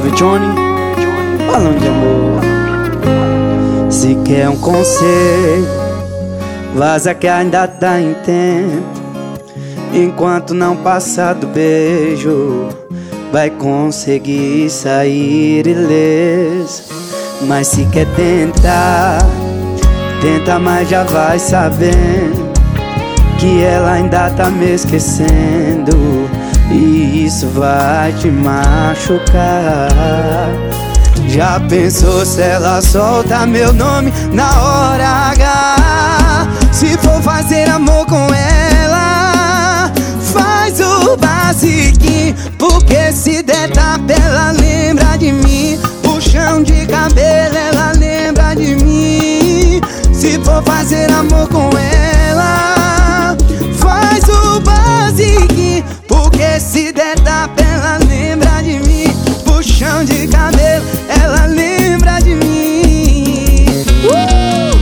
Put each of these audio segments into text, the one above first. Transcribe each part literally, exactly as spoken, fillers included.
Gabi Johnny, balão de amor. Se quer um conselho, vaza que ainda tá em tempo. Enquanto não passar do beijo, vai conseguir sair ileso. Mas se quer tentar, tenta, mas já vai sabendo que ela ainda tá me esquecendo, e isso vai te machucar. Já pensou se ela solta meu nome na hora H? Se for fazer amor com ela, faz o basiquinho, porque se der tapa ela lembra de mim. Puxão de cabelo ela lembra de mim. Se for fazer amor com ela, faz o basiquinho, porque se der tapa ela lembra de mim. Puxão de cabelo ela lembra de mim. uh!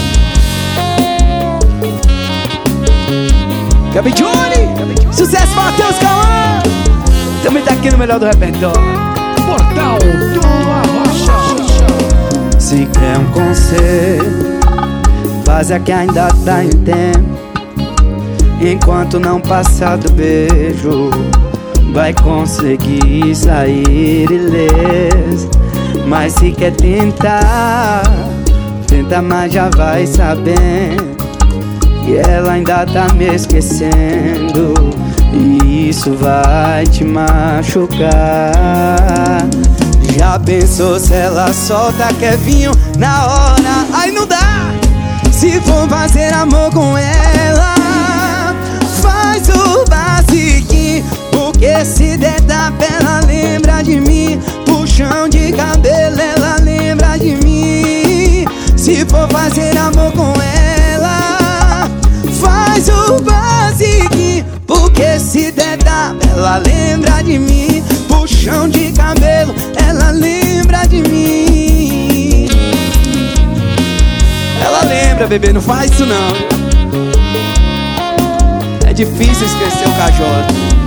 Gabi Johnny, sucesso Matheus Cauã, também tá aqui no melhor do repertório. Portal do Arrocha. Se quer um conselho, faz a que ainda tá em tempo. Enquanto não passar do beijo, vai conseguir sair ileso. Mas se quer tentar, tenta, mas já vai sabendo que ela ainda tá me esquecendo, e isso vai te machucar. Já pensou se ela solta Kevinho na hora? Aí não dá. Se for fazer amor com ela, faz o basiquinho, porque se der tapa ela lembra de mim. Puxão de cabelo ela lembra de mim. Se for fazer amor com ela, faz o basiquinho, porque se der tapa ela lembra de mim. Puxão de cabelo ela lembra de mim. Ela lembra, bebê, não faz isso não. É difícil esquecer o K J.